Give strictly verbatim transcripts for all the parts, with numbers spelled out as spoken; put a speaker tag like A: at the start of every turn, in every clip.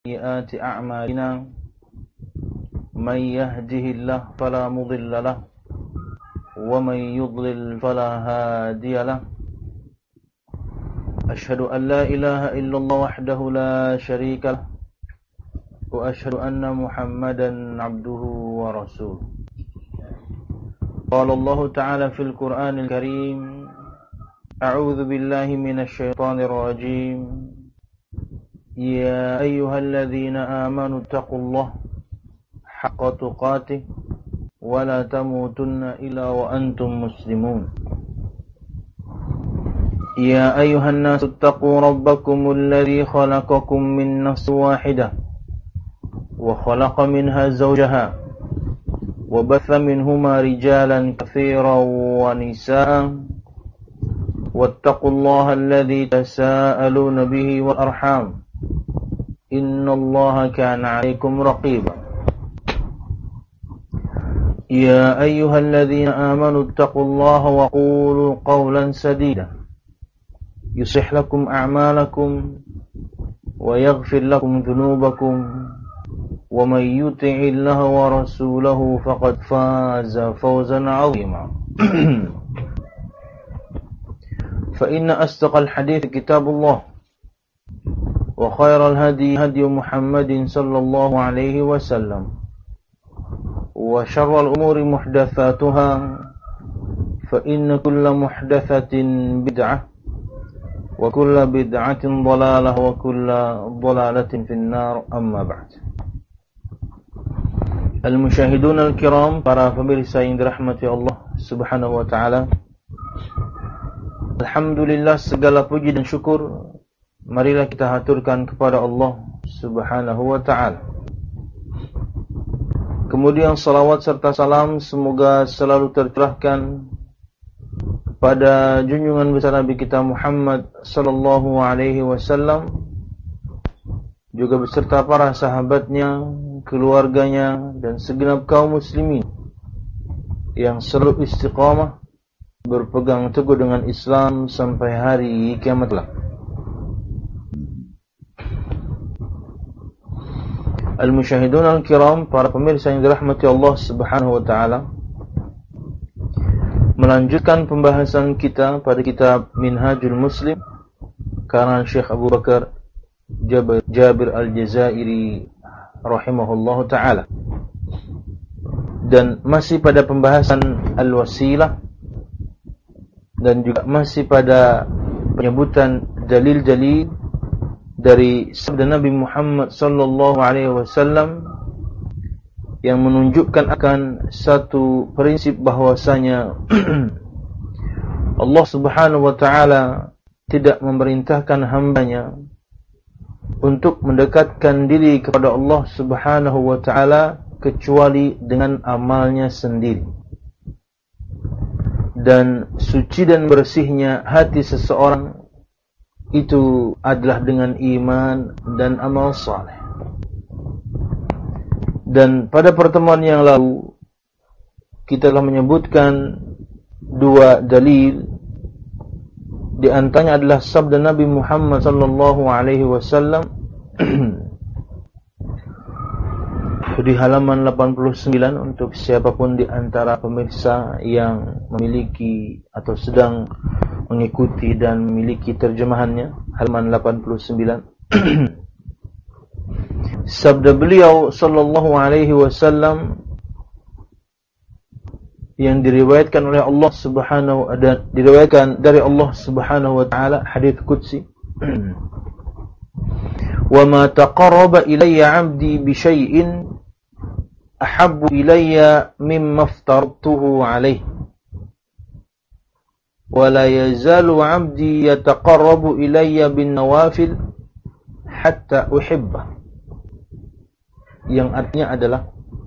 A: سيئات أعمالنا من يهده الله فلا مضل له ومن يضلل فلا هادي له أشهد أن لا إله إلا الله وحده لا شريك له وأشهد أن محمدا عبده ورسوله قال الله تعالى في القرآن الكريم أعوذ بالله من الشيطان الرجيم يا أيها الذين آمنوا اتقوا الله حق تقاته ولا تموتن إلا وأنتم مسلمون يا أيها الناس اتقوا ربكم الذي خلقكم من نفس واحدة وخلق منها زوجها وبث منهما رجالا كثيرا ونساء واتقوا الله الذي تساءلون به والأرحام إن الله كان عليكم رقيبا يا أيها الذين آمنوا اتقوا الله وقولوا قولا سديدا يصلح لكم أعمالكم ويغفر لكم ذنوبكم ومن يطع الله ورسوله فقد فاز فوزا عظيما فإن أصدق الحديث كتاب الله وخير الهدي هدي محمد صلى الله عليه وسلم وشر الأمور محدثاتها فإن كل محدثة بدعة وكل بدعة ضلالة وكل ضلالة في النار أما بعد. Al-Musyahidun Al-Kiram, para pemirsa yang dirahmati Allah Subhanahu wa ta'ala, alhamdulillah, segala puji dan syukur marilah kita haturkan kepada Allah Subhanahu wa ta'ala. Kemudian salawat serta salam semoga selalu tercurahkan pada junjungan besar Nabi kita Muhammad sallallahu alaihi wasallam, juga beserta para sahabatnya, keluarganya, dan segenap kaum muslimin yang selalu istiqamah berpegang teguh dengan Islam sampai hari kiamat kelak. Al-Musyahidun Al-Kiram, para pemirsa yang dirahmati Allah Subhanahu wa ta'ala, melanjutkan pembahasan kita pada kitab Minhajul Muslim karangan Syekh Abu Bakar Jabir, Jabir Al-Jazairi rahimahullahu ta'ala, dan masih pada pembahasan Al-Wasilah, dan juga masih pada penyebutan dalil-dalil dari sabda Nabi Muhammad sallallahu alaihi wasallam yang menunjukkan akan satu prinsip bahwasanya Allah Subhanahu wa ta'ala tidak memerintahkan hambanya untuk mendekatkan diri kepada Allah Subhanahu wa ta'ala kecuali dengan amalnya sendiri. Dan suci dan bersihnya hati seseorang itu adalah dengan iman dan amal saleh. Dan pada pertemuan yang lalu kita telah menyebutkan dua dalil. Di antaranya adalah sabda Nabi Muhammad sallallahu alaihi wasallam di halaman delapan puluh sembilan untuk siapapun di antara pemirsa yang memiliki atau sedang mengikuti dan memiliki terjemahannya, halaman delapan puluh sembilan. Sabda beliau sallallahu alaihi wasallam yang diriwayatkan oleh Allah Subhanahu dan diriwayatkan dari Allah Subhanahu wa ta'ala, hadits qudsi, wa ma taqarraba ilayya 'abdi bi syai'in ahabbu ilayya mimma aftartuhu alayhi wa la yazalu 'abdi yataqarrabu ilayya bin nawafil hatta uhibbah, yang artinya adalah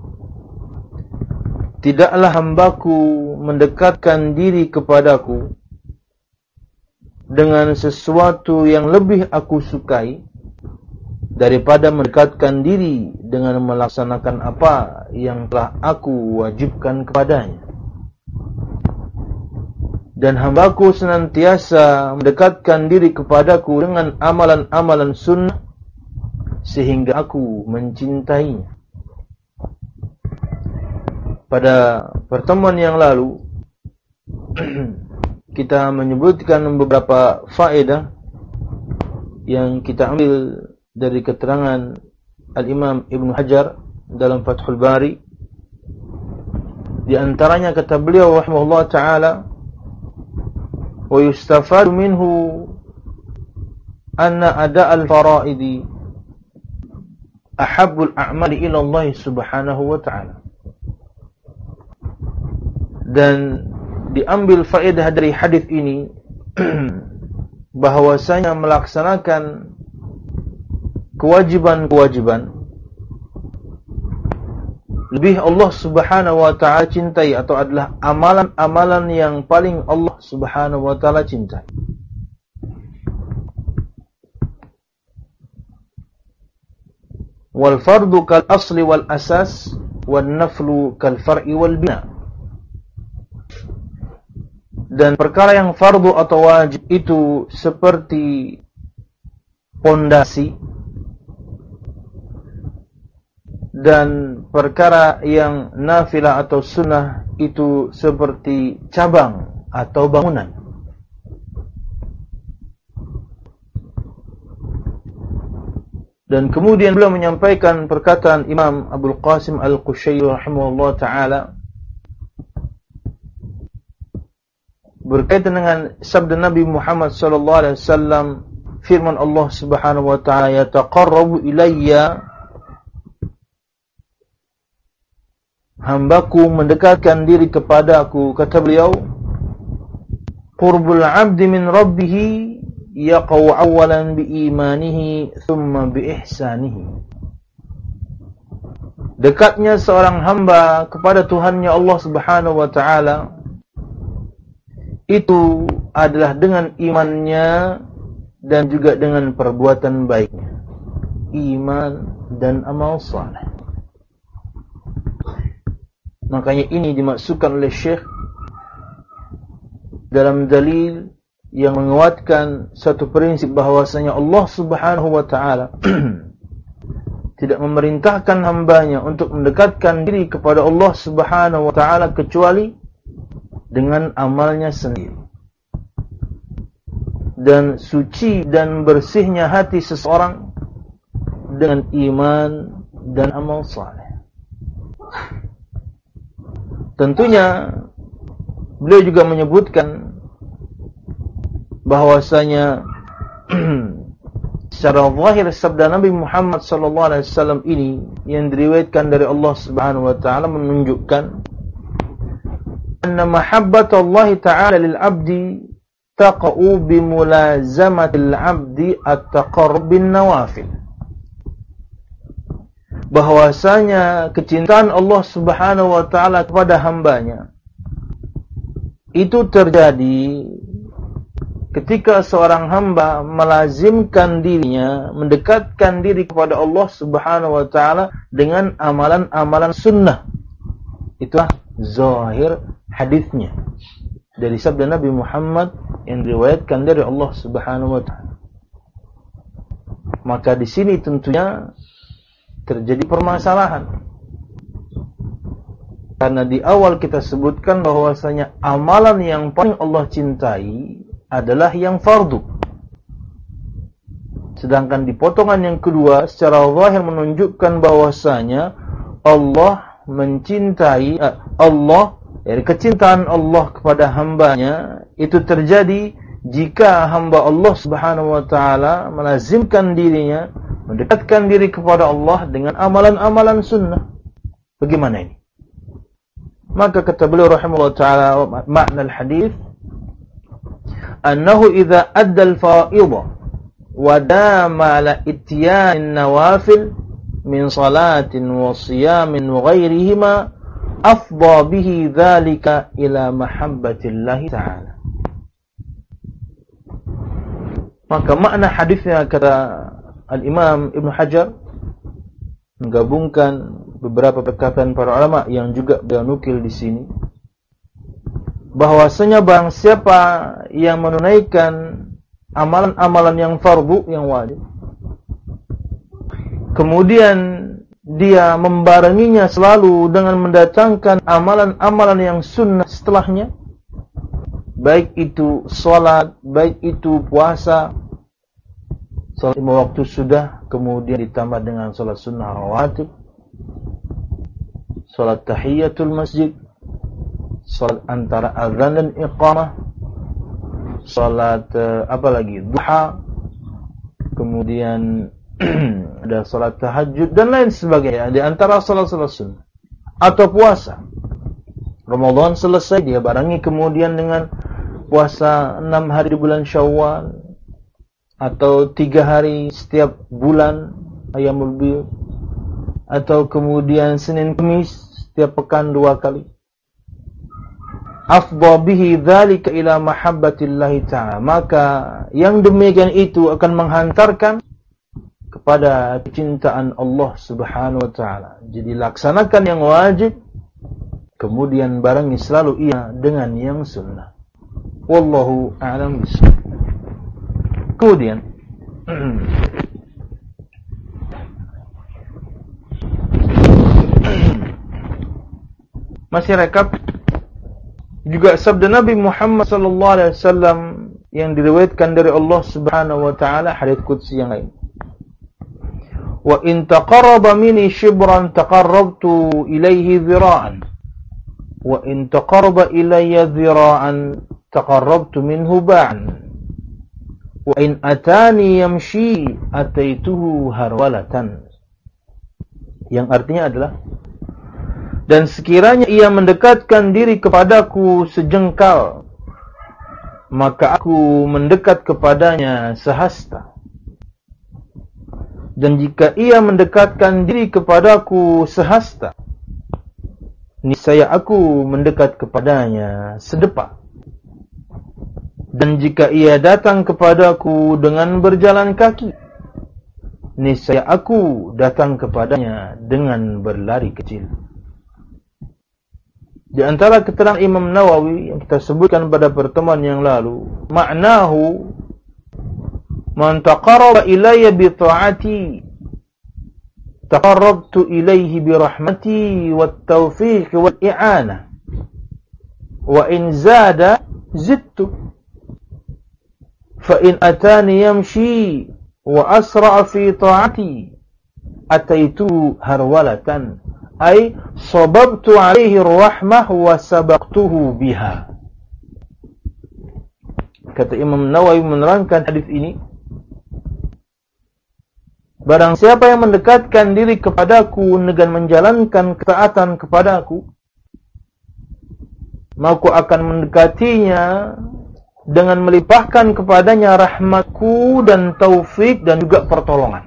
A: tidaklah hambaku mendekatkan diri kepadaku dengan sesuatu yang lebih aku sukai daripada mendekatkan diri dengan melaksanakan apa yang telah aku wajibkan kepadanya. Dan hambaku senantiasa mendekatkan diri kepadaku dengan amalan-amalan sunnah sehingga aku mencintainya. Pada pertemuan yang lalu kita menyebutkan beberapa faedah yang kita ambil dari keterangan Al-Imam Ibn Hajar dalam Fathul Bari. Di antaranya kata beliau rahimahullah ta'ala, wa yustafadu minhu anna ada' al-fara'idi ahabbul a'mali ila Allah subhanahu wa ta'ala. Dan diambil faedah dari hadis ini bahwasanya melaksanakan kewajiban-kewajiban lebih Allah subhanahu wa ta'ala cintai, atau adalah amalan-amalan yang paling Allah subhanahu wa ta'ala cintai. Wal fardu kal asli wal asas, wal naflu kal far'i wal bina. Dan perkara yang fardu atau wajib itu seperti pondasi, dan perkara yang nafilah atau sunnah itu seperti cabang atau bangunan. Dan kemudian beliau menyampaikan perkataan Imam Abdul Qasim Al-Qushayri rahimahullah ta'ala berkaitan dengan sabda Nabi Muhammad sallallahu alaihi wasallam, firman Allah Subhanahu wa taala, yataqarrabu ilayya, hambaku mendekatkan diri kepada aku, kata beliau, qurbul 'abdi min rabbih yaqau awalan bi imanihi thumma bi ihsanihi. Dekatnya seorang hamba kepada Tuhannya Allah Subhanahu wa taala itu adalah dengan imannya dan juga dengan perbuatan baiknya. Iman dan amal saleh. Makanya ini dimaksudkan oleh Syekh dalam dalil yang menguatkan satu prinsip bahwasanya Allah Subhanahu wa taala tidak memerintahkan hambanya untuk mendekatkan diri kepada Allah Subhanahu wa taala kecuali dengan amalnya sendiri. Dan suci dan bersihnya hati seseorang dengan iman dan amal saleh. Tentunya beliau juga menyebutkan bahwasanya secara zahir sabda Nabi Muhammad sallallahu alaihi wasallam ini yang diriwayatkan dari Allah Subhanahu wa taala menunjukkan anna mahabbatallahi ta'ala lil 'abdi taqa'u bi mulazamatil 'abdi at-taqarrub bin nawafil. Bahwasanya kecintaan Allah Subhanahu wa taala kepada hambanya itu terjadi ketika seorang hamba melazimkan dirinya, mendekatkan diri kepada Allah Subhanahu wa taala dengan amalan-amalan sunnah. Itulah zahir hadisnya dari sabda Nabi Muhammad yang diriwayatkan dari Allah Subhanahu wa taala. Maka di sini tentunya terjadi permasalahan. Karena di awal kita sebutkan bahwasanya amalan yang paling Allah cintai adalah yang fardu. Sedangkan di potongan yang kedua secara zahir menunjukkan bahwasanya Allah mencintai uh, Allah, yani kecintaan Allah kepada hambanya itu terjadi jika hamba Allah Subhanahu wa taala melazimkan dirinya, mendekatkan diri kepada Allah dengan amalan-amalan sunnah. Bagaimana ini? Maka kata beliau rahimahullah taala, makna al-hadis annahu idza adda al-fa'idha wa dama ala ityan nawafil min salatin wa siyamin wa ghairihima afdha bihi dhalika ila mahabbatillahi ta'ala. Maka makna hadisnya kata Al-Imam Ibn Hajar menggabungkan beberapa perkataan para ulama yang juga beliau nukil di sini, bahwasanya barang siapa yang menunaikan amalan-amalan yang fardu, yang wajib, kemudian dia membarenginya selalu dengan mendatangkan amalan-amalan yang sunnah setelahnya, baik itu salat, baik itu puasa. Salat lima waktu sudah, kemudian ditambah dengan salat sunnah rawatib, salat tahiyatul masjid, salat antara azan dan iqamah, salat uh, apa lagi, duha, kemudian ada salat tahajud dan lain sebagainya di antara salat-salat sunnah. Atau puasa, Ramadan selesai dia barengi kemudian dengan puasa enam hari di bulan Syawal, atau tiga hari setiap bulan Ayyamul Bid, atau kemudian Senin Kamis setiap pekan dua kali. Afdha bihi dzalika ila mahabbatillahi ta'ala, maka yang demikian itu akan menghantarkan kepada kecintaan Allah Subhanahu wa taala. Jadi laksanakan yang wajib, kemudian barengi selalu ia dengan yang sunnah. Wallahu a'lam bishawab. Kemudian masih rekap juga sabda Nabi Muhammad sallallahu alaihi wasallam yang diriwayatkan dari Allah Subhanahu wa taala, hadits qudsi yang lain. Wa in taqarraba minni shibran taqarrabtu ilayhi dhira'an wa in taqarraba ilayya dhira'an taqarrabtu minhu ba'an wa in atani yamshi ataituhu harwalatan. Yang artinya adalah, dan sekiranya ia mendekatkan diri kepadaku sejengkal, maka aku mendekat kepadanya sehasta. Dan jika ia mendekatkan diri kepadaku sehasta, niscaya aku mendekat kepadanya sedepa. Dan jika ia datang kepadaku dengan berjalan kaki, niscaya aku datang kepadanya dengan berlari kecil. Di antara keterangan Imam Nawawi yang kita sebutkan pada pertemuan yang lalu, maknahu man taqarraba ilayya bi ta'ati taqarrabtu ilayhi bi rahmati wat tawfiq wal i'anah wa in zada zidtu fa in atani yamshi wa asra fi ta'ati ataitu harwalatan ay sababtu alaihi rahmah wa sabaqtuhu biha. Kata Imam Nawawi menerangkan hadis ini, barang siapa yang mendekatkan diri kepadaku dengan menjalankan ketaatan kepadaku, maka akan mendekatinya dengan melimpahkan kepadanya rahmatku dan taufik dan juga pertolongan.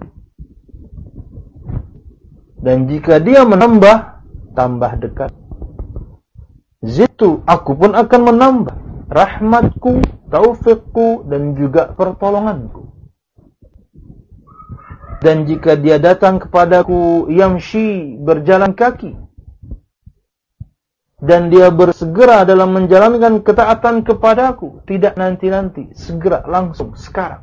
A: Dan jika dia menambah, tambah dekat. Zitu, aku pun akan menambah rahmatku, taufikku, dan juga pertolonganku. Dan jika dia datang kepadaku yamshi, berjalan kaki, dan dia bersegera dalam menjalankan ketaatan kepadaku, tidak nanti-nanti, segera, langsung, sekarang,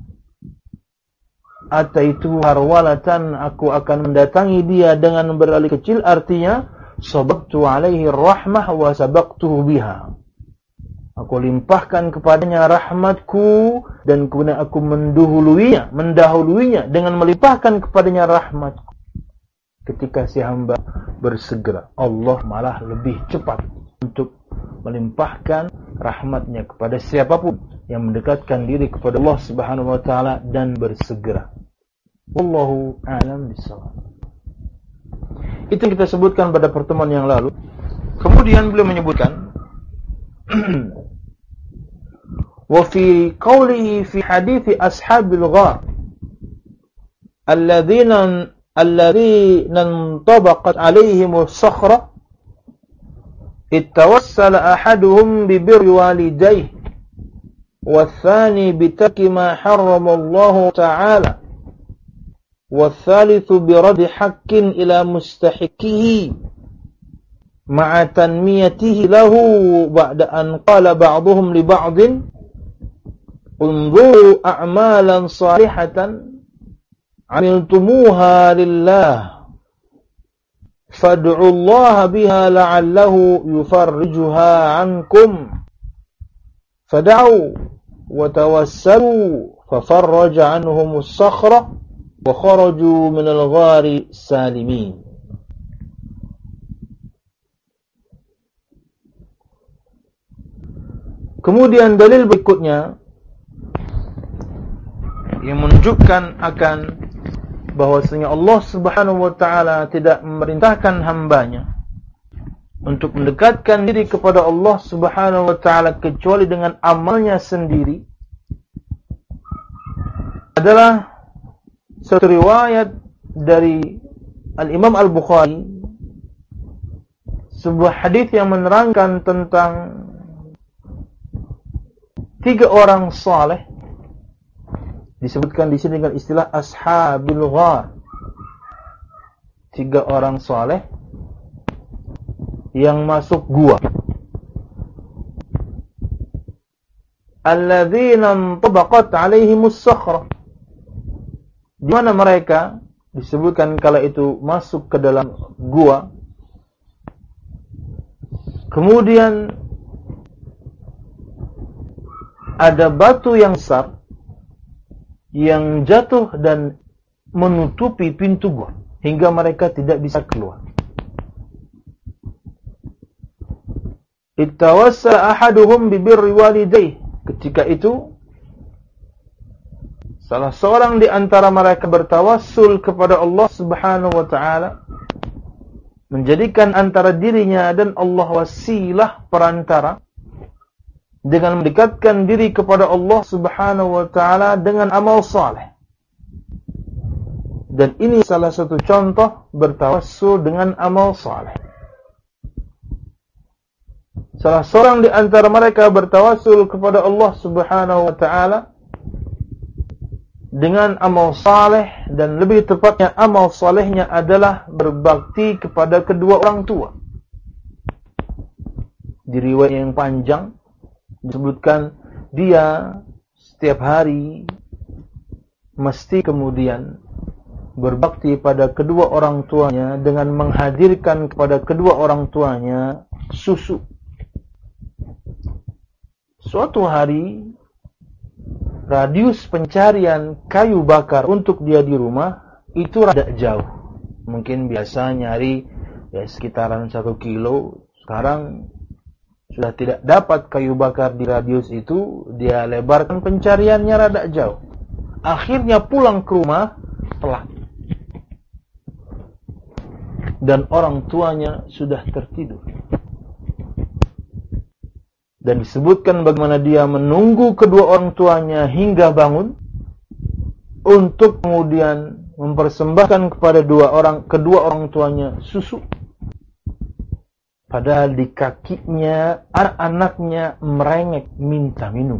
A: ataitu harwalatan, aku akan mendatangi dia dengan berlari kecil. Artinya sabaqtu alaihi rahmah wa sabaqtuhu biha, aku limpahkan kepadanya rahmatku dan kemudian aku mendahuluinya mendahuluinya dengan melimpahkan kepadanya rahmatku. Ketika si hamba bersegera, Allah malah lebih cepat untuk melimpahkan rahmatnya kepada siapapun yang mendekatkan diri kepada Allah Subhanahu wa taala dan bersegera. Wallahu a'lam bishawab. Itu yang kita sebutkan pada pertemuan yang lalu. Kemudian beliau menyebutkan wa fi qawlihi fi hadithi ashabil ghar alladhina alladhina intabaqat alaihim as-sakhra ittawassala ahaduhum bi birri walidayhi والثاني بترك ما حرم الله تعالى والثالث برد حق إلى مستحقه مع تنميته له بعد أن قال بعضهم لبعض انظروا أعمالا صالحة 'amiltumuha lillah fad'u Allah biha la'allahu yufarrijuha 'ankum fad'u wa tawassalu fafarraja 'anhum as-sakhra wa kharaju min al-ghari salimin. Kemudian dalil berikutnya yang menunjukkan akan bahwasanya Allah Subhanahu wa taala tidak memerintahkan hambanya untuk mendekatkan diri kepada Allah Subhanahu wa taala kecuali dengan amalnya sendiri adalah satu riwayat dari Al-Imam Al-Bukhari, sebuah hadis yang menerangkan tentang tiga orang saleh, disebutkan di sini dengan istilah ashabil ghar. Tiga orang saleh yang masuk gua. Alladzina tabaqat alaihimus sakhra. Di mana mereka disebutkan kala itu masuk ke dalam gua. Kemudian ada batu yang besar yang jatuh dan menutupi pintu gua hingga mereka tidak bisa keluar. Ittawassala ahaduhum bi birri walidayhi. Ketika itu salah seorang di antara mereka bertawassul kepada Allah Subhanahu wa taala, menjadikan antara dirinya dan Allah wasilah perantara dengan mendekatkan diri kepada Allah Subhanahu wa taala dengan amal saleh. Dan ini salah satu contoh bertawassul dengan amal saleh. Salah seorang di antara mereka bertawassul kepada Allah Subhanahu wa taala dengan amal saleh, dan lebih tepatnya amal salehnya adalah berbakti kepada kedua orang tua. Di riwayat yang panjang disebutkan dia setiap hari mesti kemudian berbakti pada kedua orang tuanya dengan menghadirkan kepada kedua orang tuanya susu. Suatu hari radius pencarian kayu bakar untuk dia di rumah itu rada jauh. Mungkin biasa nyari ya sekitaran satu kilo. Sekarang sudah tidak dapat kayu bakar di radius itu, dia lebarkan pencariannya rada jauh. Akhirnya pulang ke rumah telat. Dan orang tuanya sudah tertidur. Dan disebutkan bagaimana dia menunggu kedua orang tuanya hingga bangun untuk kemudian mempersembahkan kepada dua orang kedua orang tuanya susu. Padahal di kakinya anak-anaknya merengek minta minum.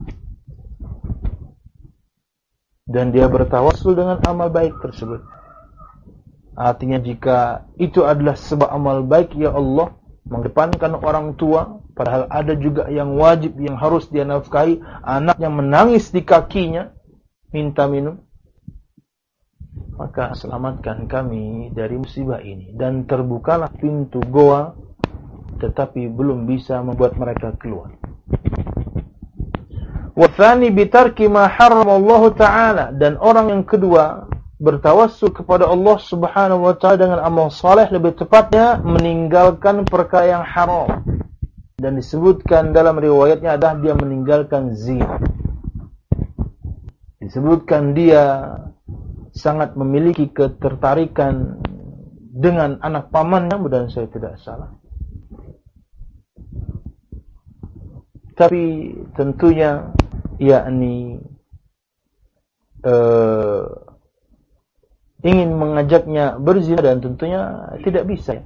A: Dan dia bertawassul dengan amal baik tersebut. Artinya jika itu adalah sebab amal baik, ya Allah, mengedepankan orang tua, padahal ada juga yang wajib yang harus dia nafkahi, anaknya menangis di kakinya minta minum, maka selamatkan kami dari musibah ini. Dan terbukalah pintu goa, tetapi belum bisa membuat mereka keluar. Wa tsani bi tarki ma harrama Allah taala, dan orang yang kedua bertawassul kepada Allah Subhanahu wa taala dengan amal saleh, lebih tepatnya meninggalkan perkara yang haram. Dan disebutkan dalam riwayatnya adalah dia meninggalkan zina. Disebutkan dia sangat memiliki ketertarikan dengan anak pamannya, mudah-mudahan saya tidak salah. Tapi tentunya yakni uh, ingin mengajaknya berzina, dan tentunya tidak bisa.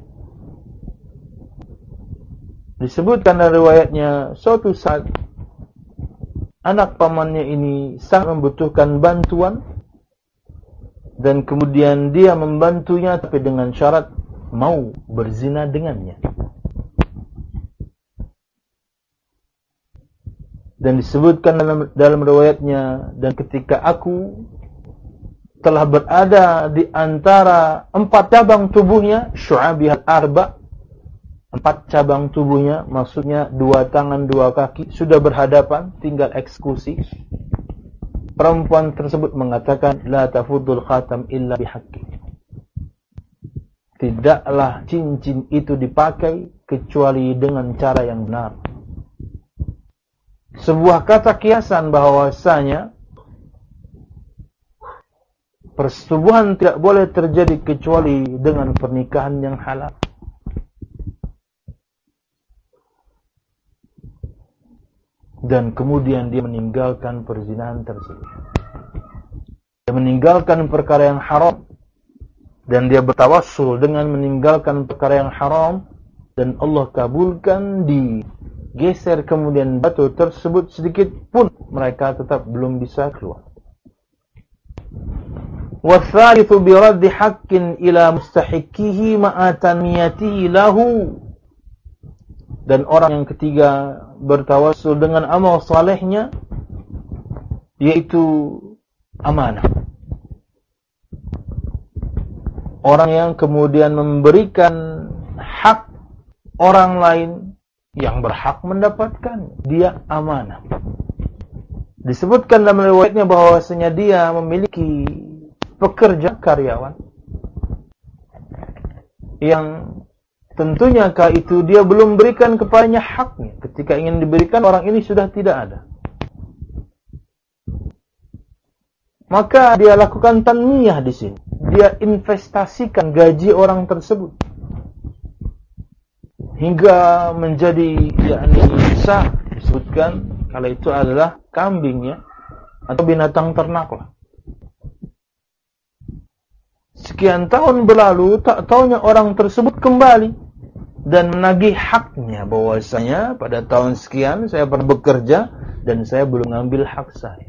A: Disebutkan dalam riwayatnya, suatu saat anak pamannya ini sangat membutuhkan bantuan, dan kemudian dia membantunya, tapi dengan syarat mau berzina dengannya. Dan disebutkan dalam, dalam riwayatnya, dan ketika aku telah berada di antara empat cabang tubuhnya, syu'abihal arba, empat cabang tubuhnya, maksudnya dua tangan, dua kaki, sudah berhadapan, tinggal eksekusi. Perempuan tersebut mengatakan, la tafudul khatam illa bihaqqi. Tidaklah cincin itu dipakai kecuali dengan cara yang benar. Sebuah kata kiasan bahwasanya persetubuhan tidak boleh terjadi kecuali dengan pernikahan yang halal. Dan kemudian dia meninggalkan perzinahan tersebut. Dia meninggalkan perkara yang haram. Dan dia bertawassul dengan meninggalkan perkara yang haram. Dan Allah kabulkan, digeser kemudian batu tersebut sedikit pun mereka tetap belum bisa keluar. وَالثَّالِثُ بِرَدِّ حَقٍّ إِلَى مُسْتَحِقِّهِ مَعَتَنِيَتِهِ لَهُ. Dan orang yang ketiga bertawassul dengan amal salehnya, yaitu amanah. Orang yang kemudian memberikan hak orang lain yang berhak mendapatkan, dia amanah. Disebutkan dalam riwayatnya bahwasanya dia memiliki pekerja karyawan yang tentunya kala itu dia belum berikan kepadanya haknya. Ketika ingin diberikan, orang ini sudah tidak ada. Maka dia lakukan tanmiyah di sini. Dia investasikan gaji orang tersebut hingga menjadi yakni sah. Disebutkan kala itu adalah kambingnya atau binatang ternak lah. Sekian tahun berlalu, tak taunya orang tersebut kembali dan menagih haknya, bahwasanya pada tahun sekian saya pernah bekerja dan saya belum mengambil hak saya.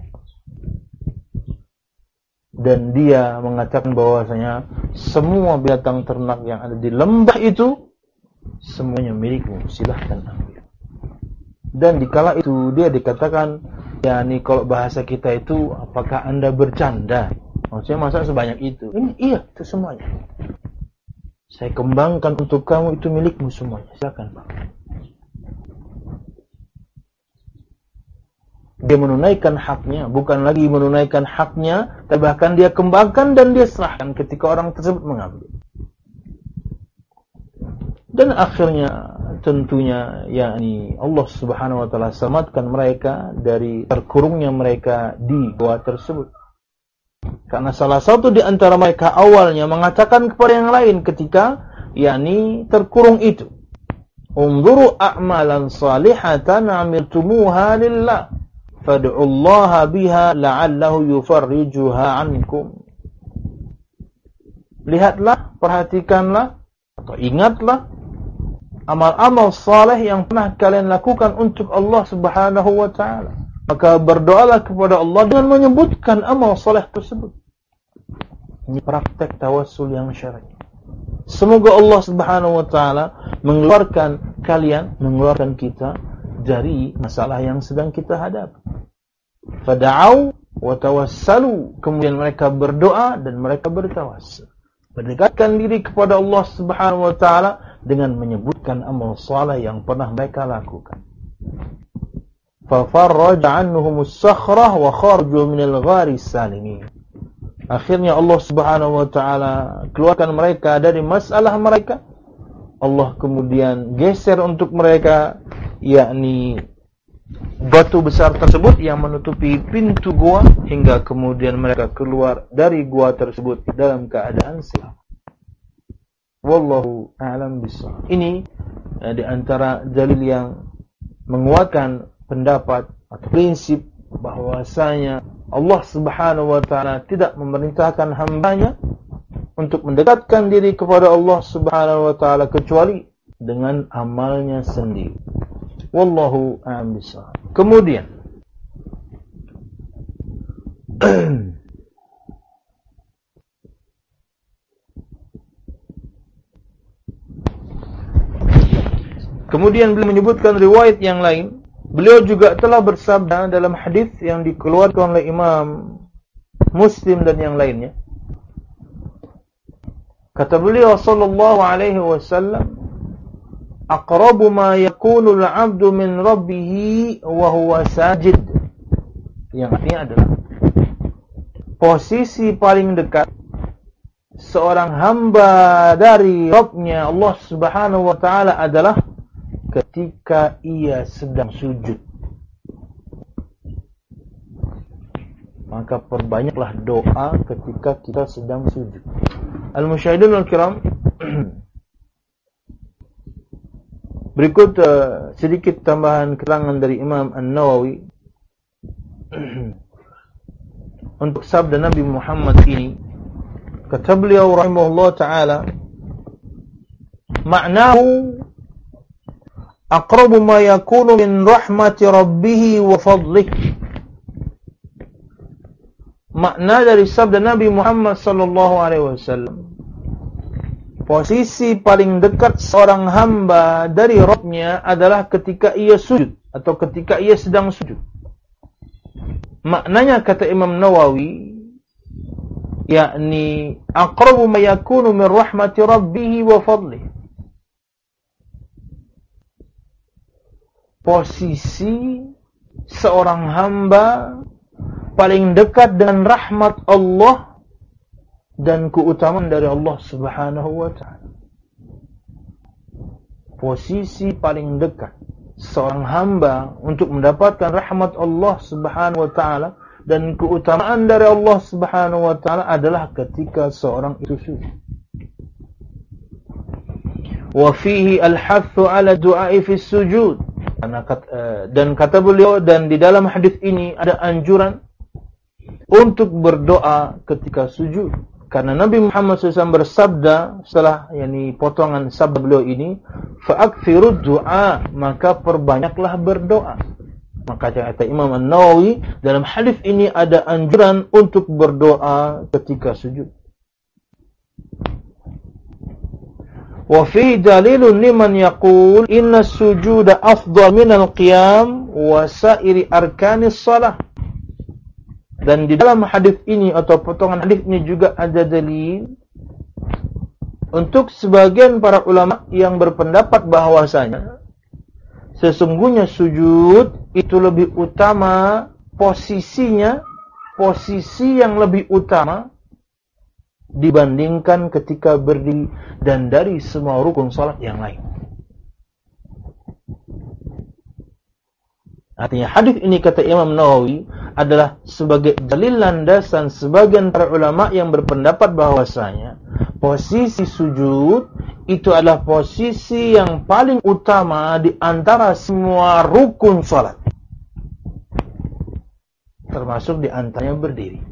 A: Dan dia mengatakan bahwasanya semua binatang ternak yang ada di lembah itu semuanya milikmu, silahkan ambil. Dan dikala itu dia dikatakan, ya nih kalau bahasa kita itu, apakah anda bercanda? Maksudnya masa sebanyak itu? Ini iya, itu semuanya. Saya kembangkan untuk kamu, itu milikmu semuanya. Silakan, Pak. Dia menunaikan haknya, bukan lagi menunaikan haknya, tapi bahkan dia kembangkan dan dia serahkan ketika orang tersebut mengambil. Dan akhirnya tentunya yakni Allah Subhanahu wa taala selamatkan mereka dari terkurungnya mereka di gua tersebut. Karena salah satu di antara mereka awalnya mengatakan kepada yang lain ketika yakni terkurung itu, "Unzuru a'malan salihatan 'amiltumuha lillah, fad'ullaha biha la'allahu yufarrijuha 'ankum." Lihatlah, perhatikanlah atau ingatlah amal-amal saleh yang pernah kalian lakukan untuk Allah Subhanahu wa taala. Maka berdoalah kepada Allah dengan menyebutkan amal saleh tersebut. Ini praktek tawassul yang syar'i. Semoga Allah Subhanahu wa taala mengeluarkan kalian, mengeluarkan kita dari masalah yang sedang kita hadapi. Fada'au wa tawassalu, kemudian mereka berdoa dan mereka bertawassul. Mendekatkan diri kepada Allah Subhanahu wa taala dengan menyebutkan amal saleh yang pernah mereka lakukan. فَفَرَّجَ عَنْهُمُ السَّخْرَةَ وَخَرْجُوا مِنَ الْغَارِ السَّالِمِينَ. Akhirnya Allah Subhanahu wa taala keluarkan mereka dari masalah mereka. Allah kemudian geser untuk mereka yakni batu besar tersebut yang menutupi pintu gua, hingga kemudian mereka keluar dari gua tersebut dalam keadaan selamat. Wallahu a'lam bishawab. Ini eh, di antara dalil yang menguatkan pendapat atau prinsip bahwasanya Allah Subhanahu wa taala tidak memerintahkan hambanya untuk mendekatkan diri kepada Allah Subhanahu wa taala kecuali dengan amalnya sendiri. Wallahu a'lam bishawab. Kemudian Kemudian beliau menyebutkan riwayat yang lain. Beliau juga telah bersabda dalam hadis yang dikeluarkan oleh Imam Muslim dan yang lainnya. Kata beliau sallallahu alaihi wasallam, aqrabu ma yakunu al-'abdu min rabbih wa huwa sajid. Yang artinya adalah posisi paling dekat seorang hamba dari Rabb-Nya Allah Subhanahu wa taala adalah ketika ia sedang sujud. Maka perbanyaklah doa ketika kita sedang sujud. Al-Musyahidun al-Kiram, berikut uh, sedikit tambahan keterangan dari Imam An-Nawawi untuk sabda Nabi Muhammad ini. Kata beliau rahimahullah ta'ala, ma'nahu aqrabu ma yakunu min rahmati rabbih wa fadlih. Makna dari sabda Nabi Muhammad sallallahu alaihi wasallam, posisi paling dekat seorang hamba dari Rabb-Nya adalah ketika ia sujud atau ketika ia sedang sujud. Maknanya kata Imam Nawawi, yakni aqrabu ma yakunu min rahmati rabbih wa fadlih. Posisi seorang hamba paling dekat dengan rahmat Allah dan keutamaan dari Allah Subhanahu wa taala. Posisi paling dekat seorang hamba untuk mendapatkan rahmat Allah Subhanahu wa taala dan keutamaan dari Allah Subhanahu wa taala adalah ketika seorang itu sujud. Wa fihi al-hathu 'ala du'a'i fi sujud. Dan kata beliau, dan di dalam hadis ini ada anjuran untuk berdoa ketika sujud. Karena Nabi Muhammad shallallahu alaihi wasallam bersabda setelah yakni potongan sabda beliau ini, fa'akthirud du'a, maka perbanyaklah berdoa. Maka kata Imam An-Nawawi, dalam hadis ini ada anjuran untuk berdoa ketika sujud. Wa fi dalilun liman yaqul inna as-sujuda afdal min al-qiyam wa sa'iri arkanis shalah. Dan di dalam hadis ini atau potongan hadis ini juga ada dalil untuk sebagian para ulama yang berpendapat bahwasanya sesungguhnya sujud itu lebih utama posisinya, posisi yang lebih utama dibandingkan ketika berdiri dan dari semua rukun salat yang lain. Artinya hadis ini kata Imam Nawawi adalah sebagai dalil landasan sebagian para ulama yang berpendapat bahwasanya posisi sujud itu adalah posisi yang paling utama di antara semua rukun salat, termasuk di antaranya berdiri.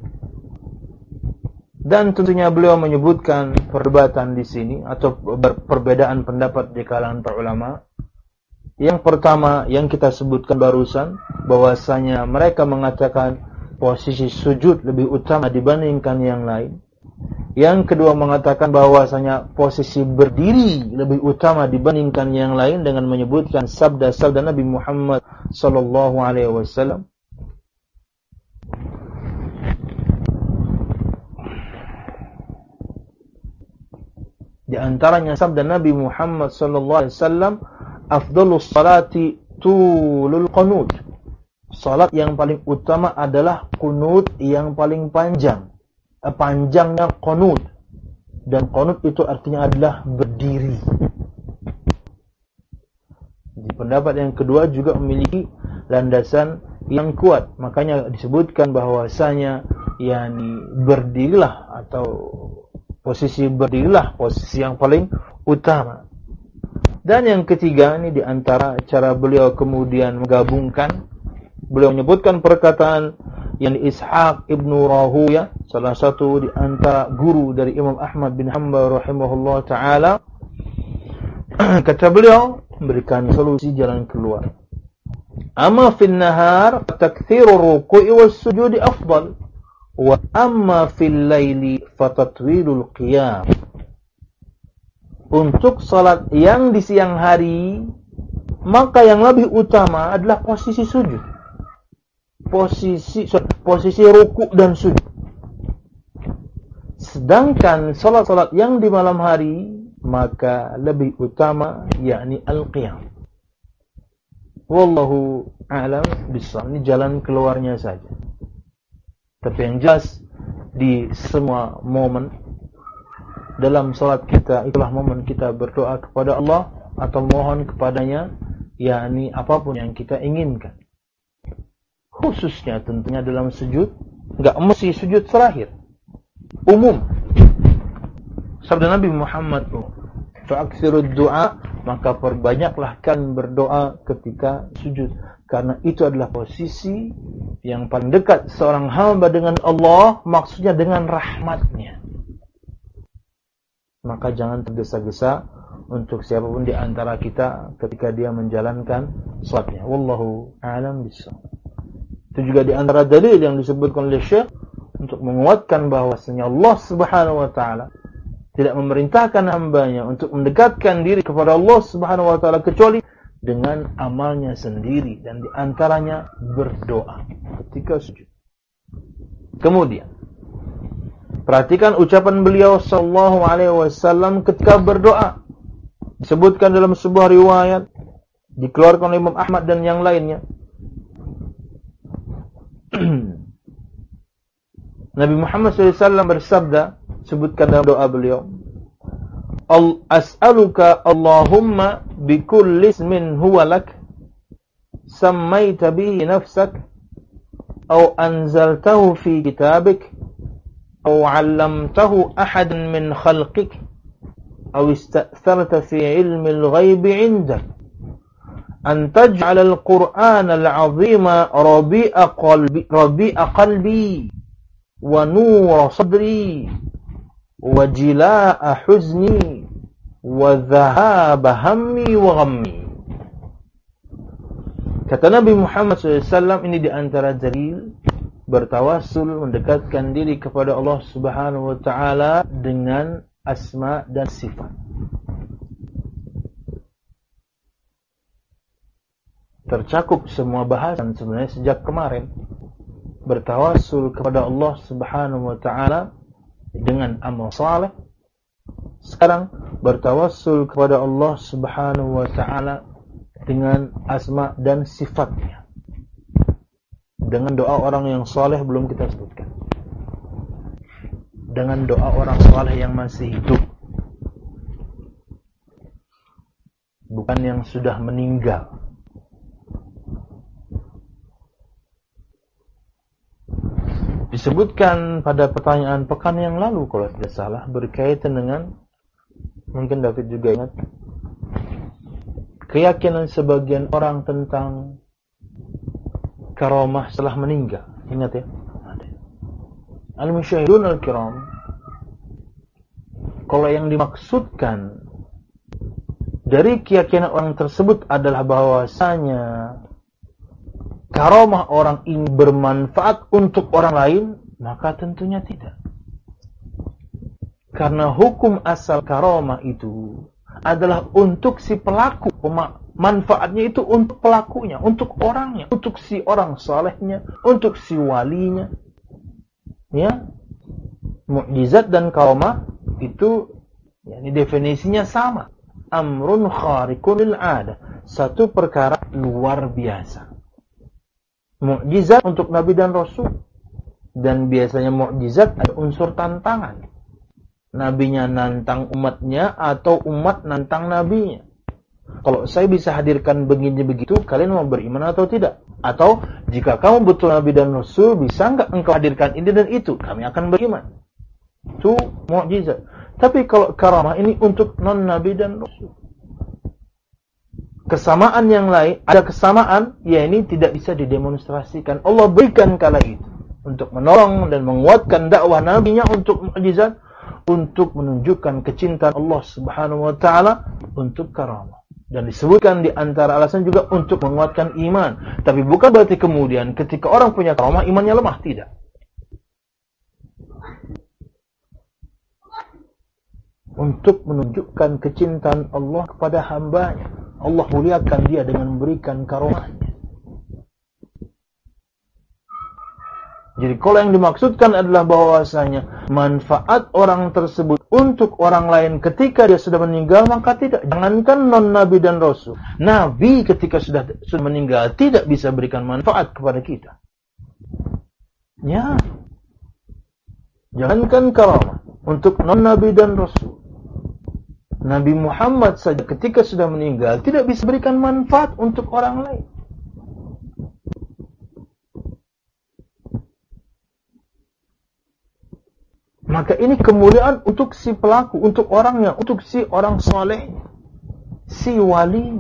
A: Dan tentunya beliau menyebutkan perdebatan di sini atau perbedaan pendapat di kalangan para ulama. Yang pertama yang kita sebutkan barusan, bahwasanya mereka mengatakan posisi sujud lebih utama dibandingkan yang lain. Yang kedua mengatakan bahwasanya posisi berdiri lebih utama dibandingkan yang lain dengan menyebutkan sabda-sabda Nabi Muhammad sallallahu alaihi wasallam. Di antaranya sabda Nabi Muhammad sallallahu alaihi wasallam, afdhalus salati tulul qunut. Salat yang paling utama adalah qunut yang paling panjang. Panjangnya qunut. Dan qunut itu artinya adalah berdiri. Di pendapat yang kedua juga memiliki landasan yang kuat. Makanya disebutkan bahwasanya yakni berdirilah atau posisi berdirilah posisi yang paling utama. Dan yang ketiga, ini di antara cara beliau kemudian menggabungkan, beliau menyebutkan perkataan yang Ishaq ibnu Rahuya, salah satu di antara guru dari Imam Ahmad bin Hanbal rahimahullah ta'ala. Kata beliau, memberikan solusi jalan keluar. Amma fil nahar takthiru ruku'i was sujudi afdal, wa amma fil laili fatatwilul qiyam. Untuk salat yang di siang hari, maka yang lebih utama adalah posisi sujud. Posisi posisi ruku dan sujud. Sedangkan salat-salat yang di malam hari maka lebih utama, yakni al-qiyam. Wallahu a'lam bishawab. Ini jalan keluarnya saja. Tapi yang jelas di semua momen dalam salat kita, itulah momen kita berdoa kepada Allah atau mohon kepadanya, yakni apapun yang kita inginkan. Khususnya tentunya dalam sujud, enggak mesti sujud terakhir. Umum. Sabda Nabi Muhammad, fa'aktsirud du'a, maka perbanyaklah kalian berdoa ketika sujud, karena itu adalah posisi yang paling dekat seorang hamba dengan Allah, maksudnya dengan rahmatnya. Maka jangan tergesa-gesa untuk siapapun di antara kita ketika dia menjalankan salatnya. Wallahu a'lam bishawab. Itu juga di antara dalil yang disebutkan oleh Syekh untuk menguatkan bahwasanya Allah Subhanahu wa taala tidak memerintahkan hambanya untuk mendekatkan diri kepada Allah Subhanahu wa taala kecuali dengan amalnya sendiri, dan di antaranya berdoa ketika sujud. Kemudian perhatikan ucapan beliau sallallahu alaihi wasallam ketika berdoa. Disebutkan dalam sebuah riwayat dikeluarkan oleh Imam Ahmad dan yang lainnya. Nabi Muhammad shallallahu alaihi wasallam bersabda, sebutkan dalam doa beliau, As'aluka Allahumma bikulli ismin huwa lak sammaita bihi nafsak aw anzaltahu fi kitabik aw 'allamtahu ahadan min khalqik aw ista'tharta fi 'ilmi al-ghaib 'indak an taj'ala al-Qur'ana al-'azima rabi'a qalbi rabi'a qalbi wa nur sadri wa jilaa huzni wa dhahaba hammi wa ghammi. Kata Nabi Muhammad shallallahu alaihi wasallam, ini di antara dalil bertawassul, mendekatkan diri kepada Allah Subhanahu wa taala dengan asma dan sifat. Tercakup semua bahasan sebenarnya sejak kemarin. Bertawassul kepada Allah Subhanahu wa taala dengan amal saleh. Sekarang bertawassul kepada Allah Subhanahu wa taala dengan asma dan sifatnya. Dengan doa orang yang saleh belum kita sebutkan. Dengan doa orang saleh yang masih hidup, bukan yang sudah meninggal. Disebutkan pada pertanyaan pekan yang lalu kalau tidak salah, berkaitan dengan, mungkin David juga ingat, keyakinan sebagian orang tentang karamah setelah meninggal. Ingat ya? Al-musyahidun al-kiram, kalau yang dimaksudkan dari keyakinan orang tersebut adalah bahwasanya karamah orang ini bermanfaat untuk orang lain, maka tentunya tidak. Karena hukum asal karamah itu adalah untuk si pelaku, manfaatnya itu untuk pelakunya, untuk orangnya, untuk si orang salehnya, untuk si walinya. Ya, mukjizat dan karamah itu, ya, ini definisinya sama. Amrun khariqun lil 'adah, satu perkara luar biasa. Mukjizat untuk Nabi dan Rasul, dan biasanya mukjizat ada unsur tantangan. Nabinya nantang umatnya atau umat nantang nabinya. Kalau saya bisa hadirkan begini begitu, kalian mau beriman atau tidak? Atau jika kamu betul Nabi dan Rasul, bisa enggak engkau hadirkan ini dan itu? Kami akan beriman. Itu mukjizat. Tapi kalau karamah ini untuk non Nabi dan Rasul. Kesamaan yang lain, ada kesamaan, ya ini tidak bisa didemonstrasikan. Allah berikan kala itu untuk menolong dan menguatkan dakwah nabinya, untuk mukjizat, untuk menunjukkan kecintaan Allah Subhanahu wa taala, untuk karamah. Dan disebutkan di antara alasan juga untuk menguatkan iman. Tapi bukan berarti kemudian ketika orang punya karamah imannya lemah, tidak. Untuk menunjukkan kecintaan Allah kepada hambanya. Allah muliakan dia dengan memberikan karamahnya. Jadi kalau yang dimaksudkan adalah bahwasanya manfaat orang tersebut untuk orang lain ketika dia sudah meninggal, maka tidak. Jangankan non-nabi dan rasul. Nabi ketika sudah, sudah meninggal tidak bisa berikan manfaat kepada kita. Ya. Jangankan karamah untuk non-nabi dan rasul. Nabi Muhammad saja ketika sudah meninggal tidak bisa berikan manfaat untuk orang lain. Maka ini kemuliaan untuk si pelaku, untuk orangnya, untuk si orang soleh, si wali.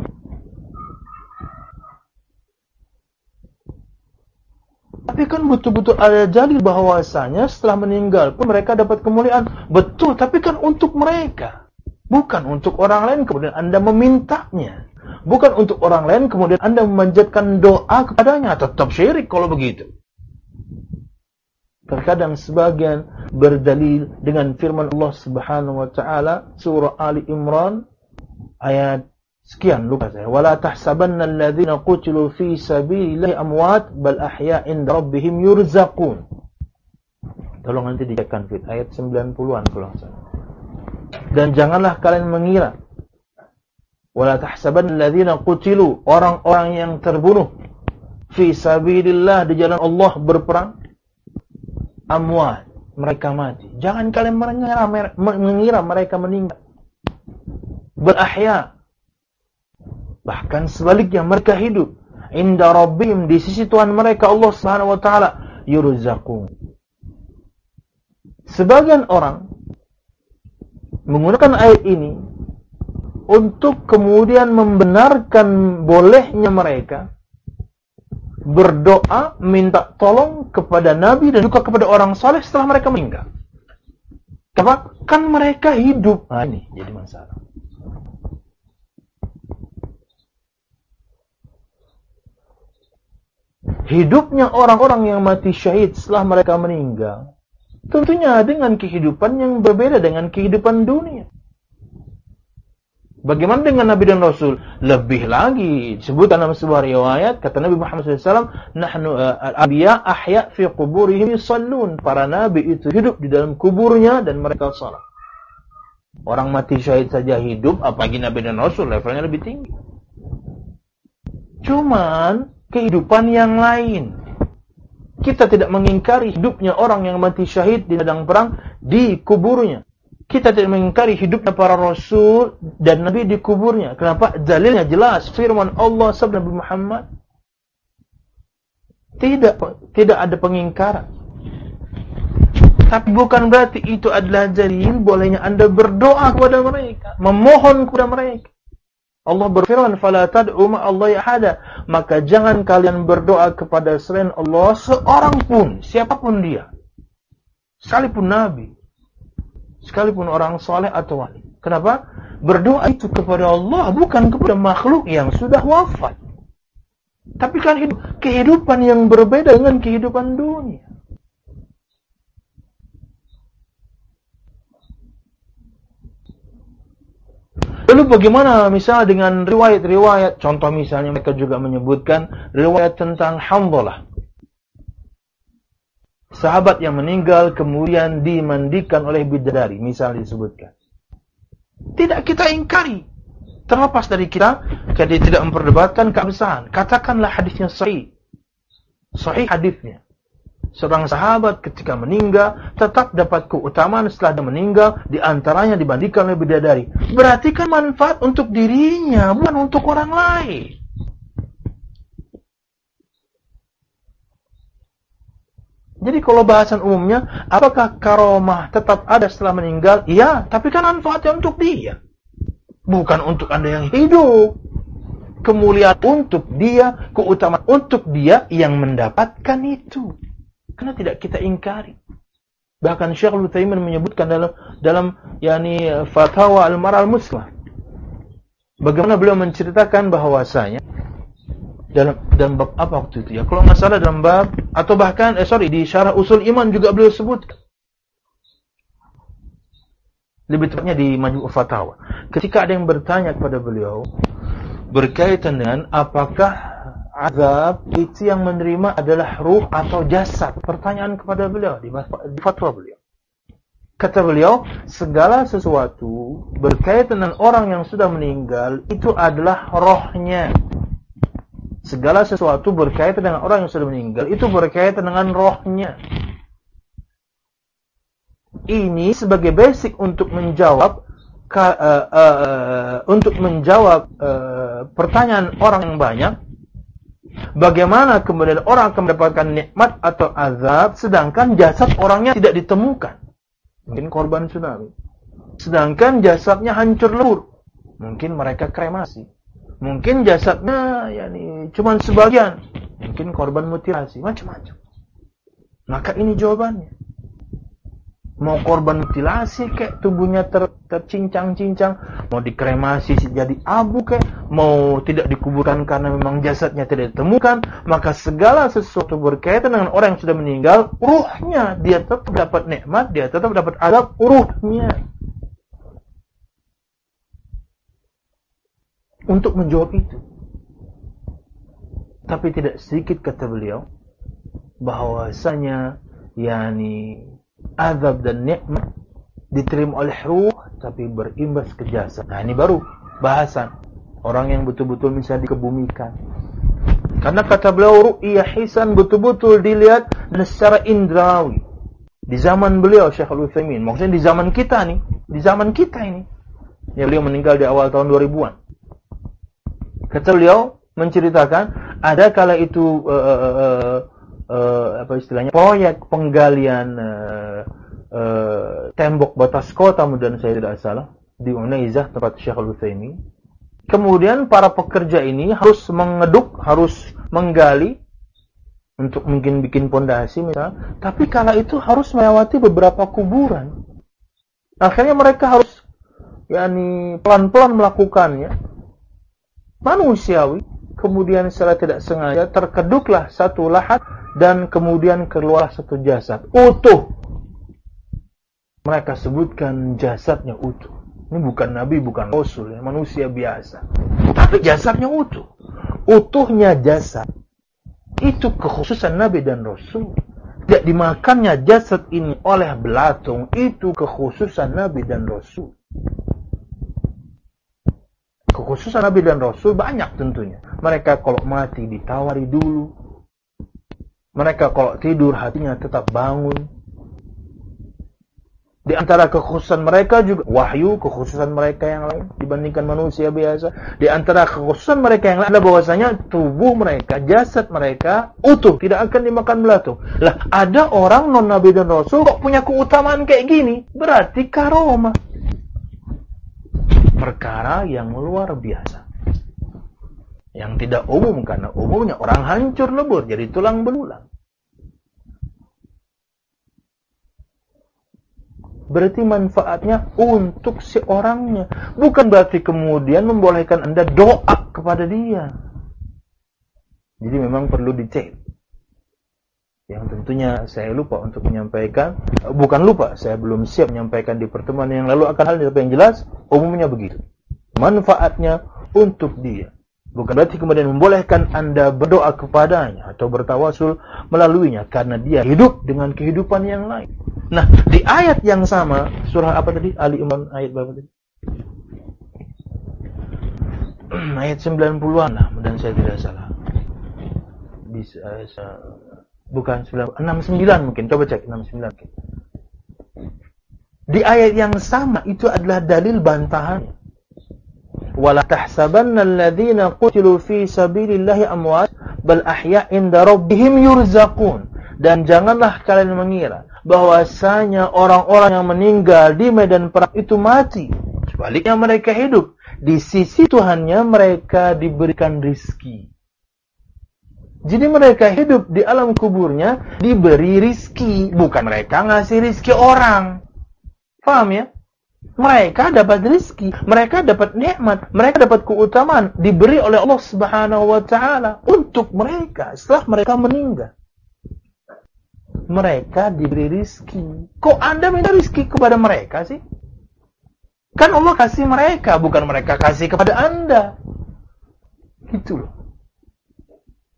A: Tapi kan betul-betul ada dalil bahwasanya setelah meninggal pun mereka dapat kemuliaan. Betul, tapi kan untuk mereka. Bukan untuk orang lain kemudian Anda memintanya. Bukan untuk orang lain kemudian Anda memanjatkan doa kepadanya. Tetap syirik kalau begitu. Terkadang sebagian berdalil dengan firman Allah Subhanahu wa taala surah Ali Imran ayat sekian, lupa saya. Wala tahsabanna alladhina qutilu fi sabilillahi amwat bal ahya' inda rabbihim yurzaqun. Tolong nanti dicekkan fit ayat sembilan puluhan kalau salah. Dan janganlah kalian mengira wala tahsabanna alladhina qutilu, orang-orang yang terbunuh fi sabilillah, di jalan Allah berperang, amwat, mereka mati. Jangan kalian mengira, mengira mereka meninggal. Berahya, bahkan sebaliknya mereka hidup. Inda rabbihim, di sisi Tuhan mereka Allah Subhanahu wa taala, yurzaqun. Sebagian orang menggunakan ayat ini untuk kemudian membenarkan bolehnya mereka berdoa, minta tolong kepada Nabi dan juga kepada orang saleh setelah mereka meninggal. Kenapa? Kan mereka hidup. Nah, ini jadi masalah. Hidupnya orang-orang yang mati syahid setelah mereka meninggal, tentunya dengan kehidupan yang berbeda dengan kehidupan dunia. Bagaimana dengan Nabi dan Rasul? Lebih lagi, disebutkan dalam sebuah riwayat, kata Nabi Muhammad shallallahu alaihi wasallam, "Nahnu al-anbiya ahya fi quburihim yusallun." Para nabi itu hidup di dalam kuburnya dan mereka salat. Orang mati syahid saja hidup, apalagi Nabi dan Rasul, levelnya lebih tinggi. Cuman kehidupan yang lain. Kita tidak mengingkari hidupnya orang yang mati syahid di medan perang di kuburnya. Kita tidak mengingkari hidupnya para rasul dan nabi di kuburnya. Kenapa? Dalilnya jelas. Firman Allah sabda Nabi Muhammad. Tidak, tidak ada pengingkaran. Tapi bukan berarti itu adalah dalil bolehnya Anda berdoa kepada mereka, memohon kepada mereka. Allah berfirman, "Fala tad'u ma'allahi ahada." Maka jangan kalian berdoa kepada selain Allah seorang pun, siapapun dia. Sekalipun nabi, sekalipun orang soleh atau wali. Kenapa? Berdoa itu kepada Allah, bukan kepada makhluk yang sudah wafat. Tapi kan hidup, kehidupan yang berbeda dengan kehidupan dunia. Lalu bagaimana misalnya dengan riwayat-riwayat, contoh misalnya mereka juga menyebutkan riwayat tentang Hanzalah, sahabat yang meninggal kemudian dimandikan oleh bidadari, misalnya disebutkan. Tidak kita ingkari. Terlepas dari kita, kita tidak memperdebatkan keabsahan. Katakanlah hadisnya sahih. Sahih hadisnya. Seorang sahabat ketika meninggal tetap dapat keutamaan setelah dia meninggal, di antaranya dibandingkan oleh bidadari. Berarti kan manfaat untuk dirinya, bukan untuk orang lain. Jadi kalau bahasan umumnya, apakah karomah tetap ada setelah meninggal? Iya, tapi kan manfaatnya untuk dia. Bukan untuk Anda yang hidup. Kemuliaan untuk dia, keutamaan untuk dia yang mendapatkan itu. Karena tidak kita ingkari. Bahkan Syekhul Utsaimin menyebutkan dalam dalam yakni Fatwa Al-Mar'ah Al-Muslah, bagaimana beliau menceritakan bahwasanya dalam dalam bab apa waktu itu ya? Kalau nggak salah dalam bab atau bahkan eh sorry di Syarah Usul Iman juga beliau sebutkan. Lebih tepatnya di Majmu' Fatawa. Ketika ada yang bertanya kepada beliau berkaitan dengan apakah azab itu yang menerima adalah ruh atau jasad? Pertanyaan kepada beliau di, di fatwa beliau. Kata beliau, segala sesuatu berkaitan dengan orang yang sudah meninggal itu adalah rohnya. Segala sesuatu berkaitan dengan orang yang sudah meninggal itu berkaitan dengan rohnya. Ini sebagai basic untuk menjawab ka, uh, uh, untuk menjawab uh, pertanyaan orang yang banyak. Bagaimana kemudian orang akan mendapatkan nikmat atau azab sedangkan jasad orangnya tidak ditemukan? Mungkin korban tsunami. Sedangkan jasadnya hancur lebur. Mungkin mereka kremasi. Mungkin jasadnya yakni cuma sebagian. Mungkin korban mutilasi, macam-macam. Maka ini jawabannya. Mau korban mutilasi kayak tubuhnya ter, tercincang-cincang, mau dikremasi jadi abu kayak, mau tidak dikuburkan karena memang jasadnya tidak ditemukan, maka segala sesuatu berkaitan dengan orang yang sudah meninggal, ruhnya dia tetap dapat nikmat, dia tetap dapat azab, ruhnya. Untuk menjawab itu, tapi tidak sedikit kata beliau bahwasanya yakni azab dan nikmat diterima oleh ruh tapi berimbas ke jasad. Nah, ini baru bahasan orang yang betul-betul bisa dikebumikan. Karena kata beliau ru'iyah hisan betul-betul dilihat secara indrawi. Di zaman beliau Syekh Al-Utsaimin, maksudnya di zaman kita nih, di zaman kita ini. Ya, beliau meninggal di awal tahun dua ribuan. Kata beliau menceritakan ada kala itu uh, uh, uh, Uh, apa istilahnya proyek penggalian uh, uh, tembok batas kota, kemudian saya tidak salah di Unaizah tempat Syekh Al-Utsaimin. Kemudian para pekerja ini harus mengeduk, harus menggali untuk mungkin bikin pondasi misalnya, tapi kala itu harus melewati beberapa kuburan. Akhirnya mereka harus yakni pelan-pelan melakukannya. Manusiawi. Kemudian secara tidak sengaja terkeduklah satu lahat dan kemudian keluar satu jasad utuh. Mereka sebutkan jasadnya utuh. Ini bukan nabi, bukan rasul, ya, manusia biasa. Tapi jasadnya utuh. Utuhnya jasad itu kekhususan nabi dan rasul. Tidak dimakannya jasad ini oleh belatung itu kekhususan nabi dan rasul. Kekhususan nabi dan rasul banyak tentunya. Mereka kalau mati ditawari dulu. Mereka kalau tidur hatinya tetap bangun. Di antara kekhususan mereka juga wahyu, kekhususan mereka yang lain dibandingkan manusia biasa. Di antara kekhususan mereka yang lain adalah bahwasanya tubuh mereka, jasad mereka utuh, tidak akan dimakan belatung. Lah, ada orang non nabi dan rasul kok punya keutamaan kayak gini? Berarti karomah. Perkara yang luar biasa. Yang tidak umum, karena umumnya orang hancur lebur jadi tulang belulang. Berarti manfaatnya untuk si orangnya. Bukan berarti kemudian membolehkan Anda doa kepada dia. Jadi memang perlu dicek. Yang tentunya saya lupa untuk menyampaikan. Bukan lupa, saya belum siap menyampaikan di pertemuan yang lalu akan hal ini. Tapi yang jelas, umumnya begitu. Manfaatnya untuk dia. Bukan berarti kemudian membolehkan Anda berdoa kepadanya atau bertawasul melaluinya. Karena dia hidup dengan kehidupan yang lain. Nah, di ayat yang sama, surah apa tadi? Ali Imran ayat berapa tadi? Ayat sembilan puluhan lah, mudah saya tidak salah. Bisa, bisa bukan enam puluh sembilan mungkin. Coba cek enam puluh sembilan. Di ayat yang sama itu adalah dalil bantahan. Wala tahsabanna alladhina qutilu fi sabilillahi amwat bal ahya' inda rabbihim yurzaqun. Dan janganlah kalian mengira bahwasanya orang-orang yang meninggal di medan perang itu mati. Sebaliknya mereka hidup. Di sisi Tuhannya mereka diberikan rizki. Jadi mereka hidup di alam kuburnya diberi rizki. Bukan mereka ngasih rizki orang. Paham ya? Mereka dapat rizki. Mereka dapat nikmat. Mereka dapat keutamaan. Diberi oleh Allah Subhanahu wa ta'ala. Untuk mereka. Setelah mereka meninggal. Mereka diberi rizki. Kok Anda minta rizki kepada mereka sih? Kan Allah kasih mereka. Bukan mereka kasih kepada Anda. Gitu loh.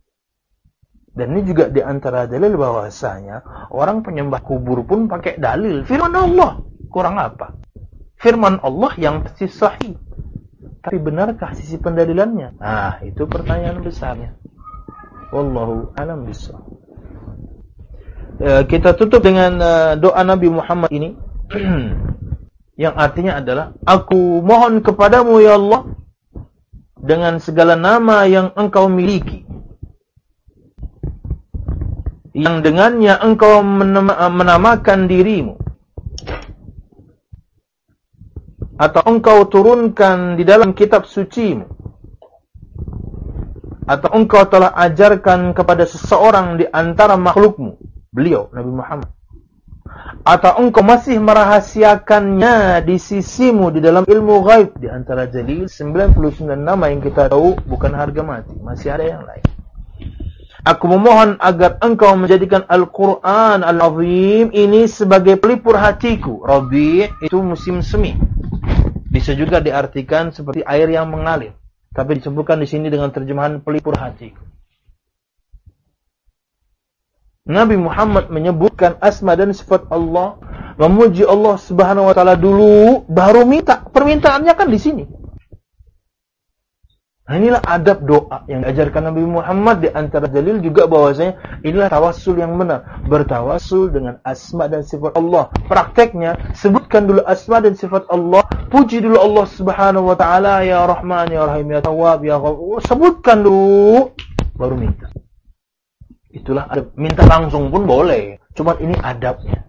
A: Dan ini juga di antara dalil bahwasanya orang penyembah kubur pun pakai dalil. Firman Allah. Kurang apa? Firman Allah yang pasti sahih. Tapi benarkah sisi pendalilannya? Nah, itu pertanyaan besarnya. Wallahu a'lam bishawab. E, kita tutup dengan uh, doa Nabi Muhammad ini. Yang artinya adalah, aku mohon kepadamu ya Allah, dengan segala nama yang engkau miliki, yang dengannya engkau menama, menamakan dirimu, atau engkau turunkan di dalam kitab sucimu, atau engkau telah ajarkan kepada seseorang di antara makhlukmu, beliau Nabi Muhammad, atau engkau masih merahasiakannya di sisimu di dalam ilmu ghaib. Di antara jalil sembilan puluh sembilan nama yang kita tahu bukan harga mati, masih ada yang lain. Aku memohon agar engkau menjadikan Al-Quran Al-Azim ini sebagai pelipur hatiku. Rabi' itu musim semi. Bisa juga diartikan seperti air yang mengalir, tapi disebutkan di sini dengan terjemahan pelipur hatiku. Nabi Muhammad menyebutkan asma dan sifat Allah, memuji Allah Subhanahu wa taala dulu, baru minta. Permintaannya kan di sini. Nah, inilah adab doa yang diajarkan Nabi Muhammad. Di antara dalil juga bahwasanya inilah tawassul yang benar, bertawassul dengan asma dan sifat Allah. Prakteknya, sebutkan dulu asma dan sifat Allah, puji dulu Allah Subhanahu wa taala, ya Rahman, ya Rahim, ya Tawwab, ya Ghafur. Sebutkan dulu, baru minta. Itulah adab. Minta langsung pun boleh, cuma ini adabnya.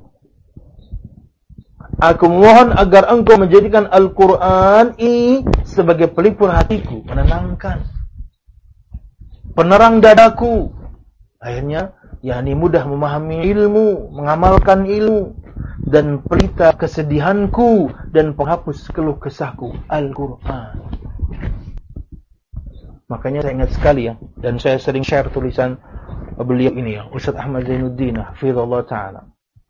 A: Aku mohon agar engkau menjadikan Al-Quran ini sebagai pelipur hatiku, menenangkan, penerang dadaku. Akhirnya, yakni mudah memahami ilmu, mengamalkan ilmu, dan pelita kesedihanku, dan penghapus keluh kesahku, Al-Quran. Makanya saya ingat sekali ya, dan saya sering share tulisan beliau ini ya, Ustaz Ahmad Zainuddin, hafizallahu ta'ala.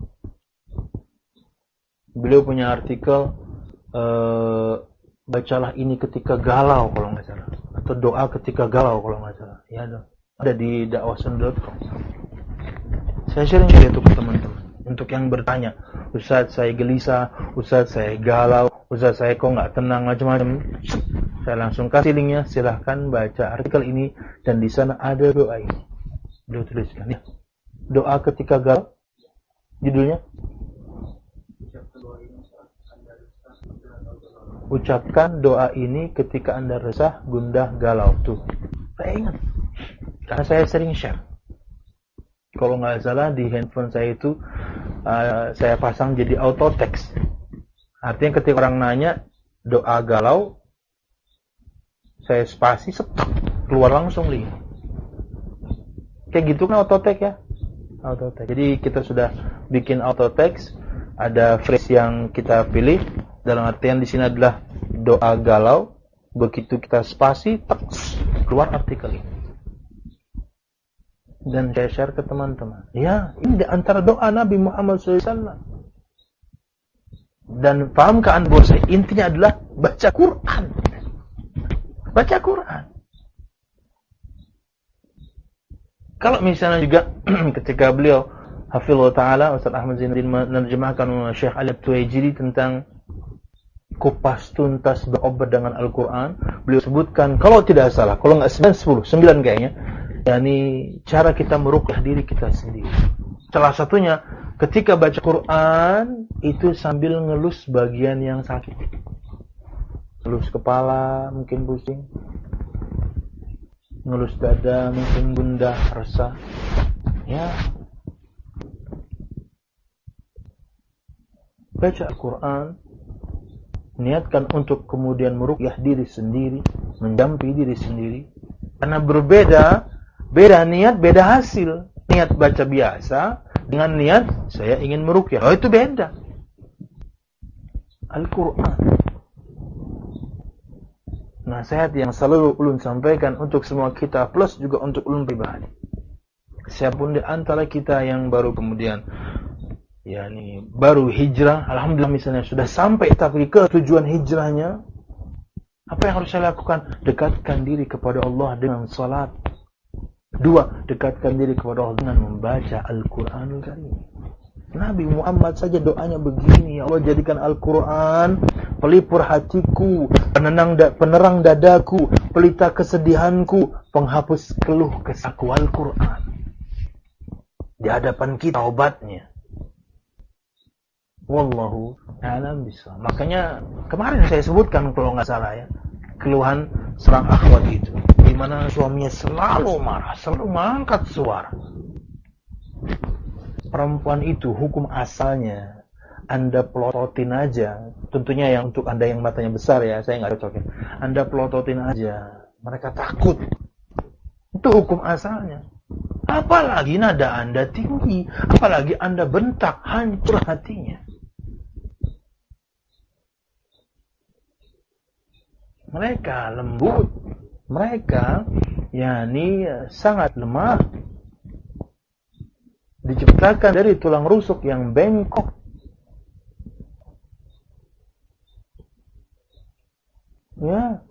A: Beliau punya artikel, uh, bacalah ini ketika galau kalau nggak salah, atau doa ketika galau kalau nggak salah. Ya ada, ada di dakwasun dot com. Saya sharing itu ke teman-teman. Untuk yang bertanya, Ustaz saya gelisah, Ustaz saya galau, Ustaz saya kok nggak tenang, macam-macam. Saya langsung kasih linknya, silahkan baca artikel ini, dan di sana ada doa ini. Beliau tuliskan ya. Doa ketika galau, judulnya. Ucapkan doa ini ketika Anda resah, gundah, galau. Tuh, saya ingat. Karena saya sering share. Kalau nggak salah di handphone saya itu, uh, saya pasang jadi auto text. Artinya ketika orang nanya doa galau, saya spasi, setak, keluar langsung link. Kayak gitu kan auto text ya. Auto text. Jadi kita sudah bikin auto text, ada phrase yang kita pilih. Dalam artian di sini adalah doa galau. Begitu kita spasi, teks, keluar artikel ini. Dan saya share ke teman-teman. Ya, ini di antara doa Nabi Muhammad shallallahu alaihi wasallam. Dan pahamkah Anda bahwa intinya adalah baca Quran. Baca Quran. Kalau misalnya juga ketika beliau hafizallahu ta'ala, Ustaz Ahmad Zainuddin menerjemahkan Syekh Ali Tuwaijiri tentang kupas tuntas berobat dengan Al-Quran, beliau sebutkan, kalau tidak salah, kalau nggak sembilan, sepuluh, sembilan kayaknya, yakni cara kita meruqyah diri kita sendiri. Salah satunya, ketika baca Quran, itu sambil ngelus bagian yang sakit. Ngelus kepala, mungkin pusing. Ngelus dada, mungkin gundah, resah. Ya. Baca Al-Quran, niatkan untuk kemudian meruqyah diri sendiri, menjampi diri sendiri. Karena berbeda, beda niat, beda hasil. Niat baca biasa dengan niat saya ingin meruqyah. Oh, itu beda. Al-Quran. Nasihat yang selalu ulun sampaikan untuk semua kita, plus juga untuk ulun pribadi. Siapapun di antara kita yang baru kemudian yakni baru hijrah, alhamdulillah misalnya sudah sampai tapi ke tujuan hijrahnya, apa yang harus saya lakukan? Dekatkan diri kepada Allah dengan salat, Dua, dekatkan diri kepada Allah dengan membaca Al-Quranul Karim. Nabi Muhammad saja doanya begini, ya Allah jadikan Al-Quran pelipur hatiku, penenang da, penerang dadaku, pelita kesedihanku, penghapus keluh kesahku. Al-Quran di hadapan kita obatnya. Wallahu a'lam bishawab. Makanya kemarin saya sebutkan kalau nggak salah ya, keluhan serang akhwat itu, di mana suaminya selalu marah, selalu mengangkat suara. Perempuan itu hukum asalnya Anda pelototin aja. Tentunya yang untuk Anda yang matanya besar ya, saya nggak cocokin. Anda pelototin aja, mereka takut. Itu hukum asalnya. Apalagi nada Anda tinggi, apalagi Anda bentak, hancur hatinya. Mereka lembut, mereka yakni sangat lemah, diciptakan dari tulang rusuk yang bengkok. Ya,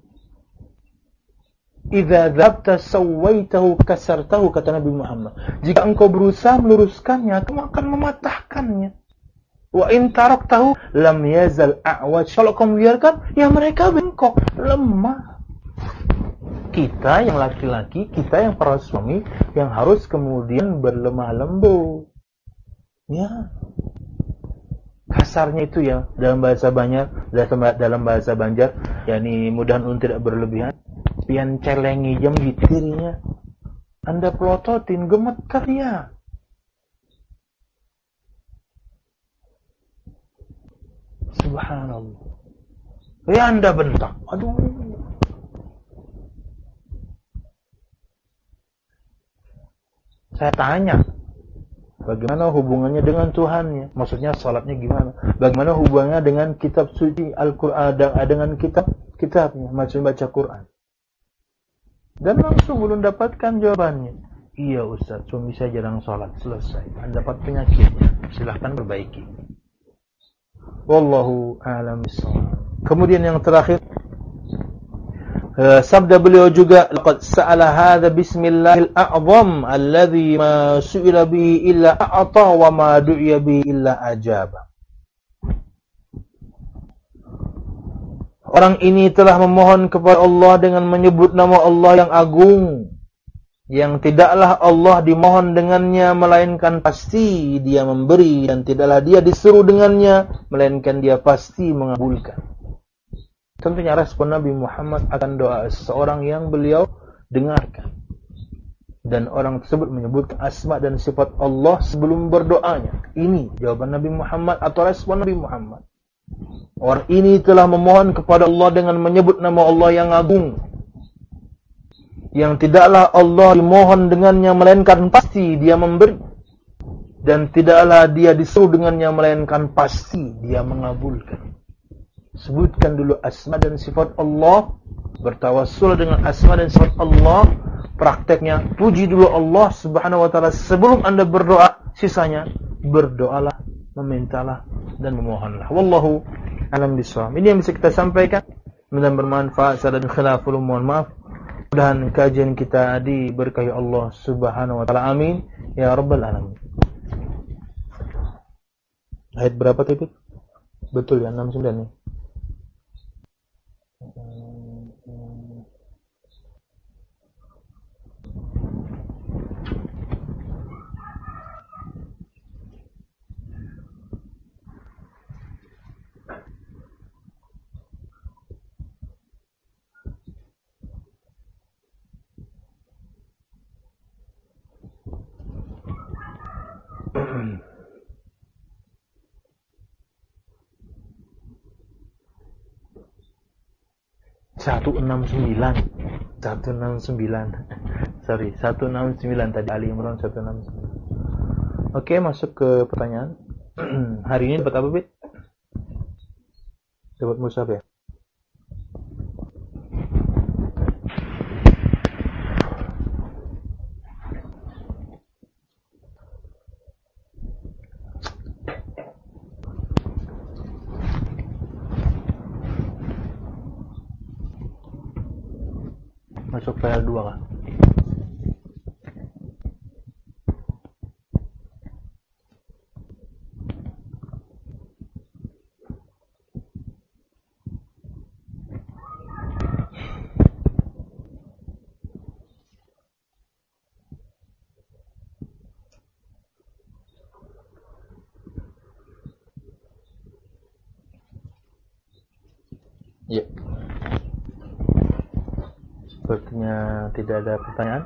A: idza dzabta sawaitahu kasartahu, kata Nabi Muhammad. Jika engkau berusaha meluruskannya, kamu akan mematahkannya. Wa in taraktahu lam yazal a'waj. Kalau kamu biarkan, ya mereka bengkok, lemah. Kita yang laki-laki, kita yang para suami yang harus kemudian berlemah lembut. Ya. Kasarnya itu ya dalam bahasa Banjar, dalam bahasa Banjar, yakni mudah-mudahan tidak berlebihan. Pian celengi jam dirinya. Anda pelototin gemetar ya. Subhanallah. Ya Anda bentak. Aduh. Saya tanya, bagaimana hubungannya dengan Tuhannya? Maksudnya salatnya gimana? Bagaimana hubungannya dengan kitab suci Al-Quran, dengan kitab kitabnya, macam baca Quran? Dan langsung belum dapatkan jawabannya. Iya Ustaz, suami saya jarang salat. Selesai. Anda dapat penyakitnya. Silahkan perbaiki. Wallahu a'lam bishawab. Kemudian yang terakhir, Uh, sabda beliau juga, laqad sa'ala hadza bismillahil a'zam alladzi ma su'ila bihi illa a'ta wa ma du'iya bihi illa ajaba. Orang ini telah memohon kepada Allah dengan menyebut nama Allah yang agung, yang tidaklah Allah dimohon dengannya melainkan pasti Dia memberi, dan tidaklah Dia disuruh dengannya melainkan Dia pasti mengabulkan. Tentunya respon Nabi Muhammad akan doa seseorang yang beliau dengarkan. Dan orang tersebut menyebutkan asma dan sifat Allah sebelum berdoanya. Ini jawaban Nabi Muhammad atau respon Nabi Muhammad. Orang ini telah memohon kepada Allah dengan menyebut nama Allah yang agung, yang tidaklah Allah dimohon dengannya melainkan pasti Dia memberi, dan tidaklah Dia disuruh dengannya melainkan pasti Dia mengabulkan. Sebutkan dulu asma dan sifat Allah, bertawassul dengan asma dan sifat Allah. Prakteknya puji dulu Allah Subhanahu wa taala sebelum Anda berdoa. Sisanya berdoalah, memintalah dan memohonlah. Wallahu a'lam bishawab. Ini yang bisa kita sampaikan. Mudah-mudahan bermanfaat. Salah dan khilaful, mohon maaf. Mudah-mudahan kajian kita diberkahi Allah Subhanahu wa taala. Amin ya rabbal alamin. Ayat berapa tadi? Betul ya, enam puluh sembilan nih. seratus enam puluh sembilan seratus enam puluh sembilan sorry seratus enam puluh sembilan tadi, Ali Imran seratus enam puluh sembilan. Oke, masuk ke pertanyaan. Hari ini dapat apa, Bit? Dapat mushaf ya? Masuk file dua kan? Ya. Sepertinya tidak ada pertanyaan.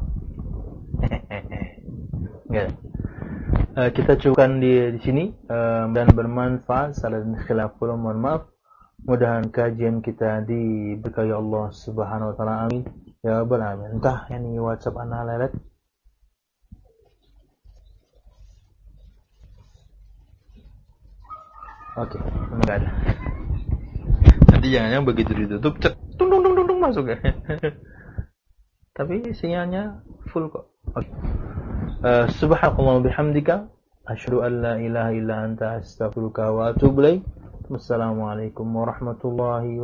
A: Enggak. Uh, kita cukupkan di di sini uh, dan bermanfaat. Salah dan khilaf pula mohon maaf. Mudahan kajian kita diberkahi Allah Subhanahu wa taala. Amin. Ya rabbal alamin. Entah yani WhatsApp ana lelet. Oke, okay, enggak ada. Nanti jangan-jangan begitu ditutup, cet, tung tung tung tung masuk ya. Tapi sinyalnya full kok. Oke. Okay. Uh, Subhanallahi bihamdika asyhadu an la ilaha illa anta astaghfiruka wa atubu ilaik. Wassalamualaikum warahmatullahi wabarakatuh.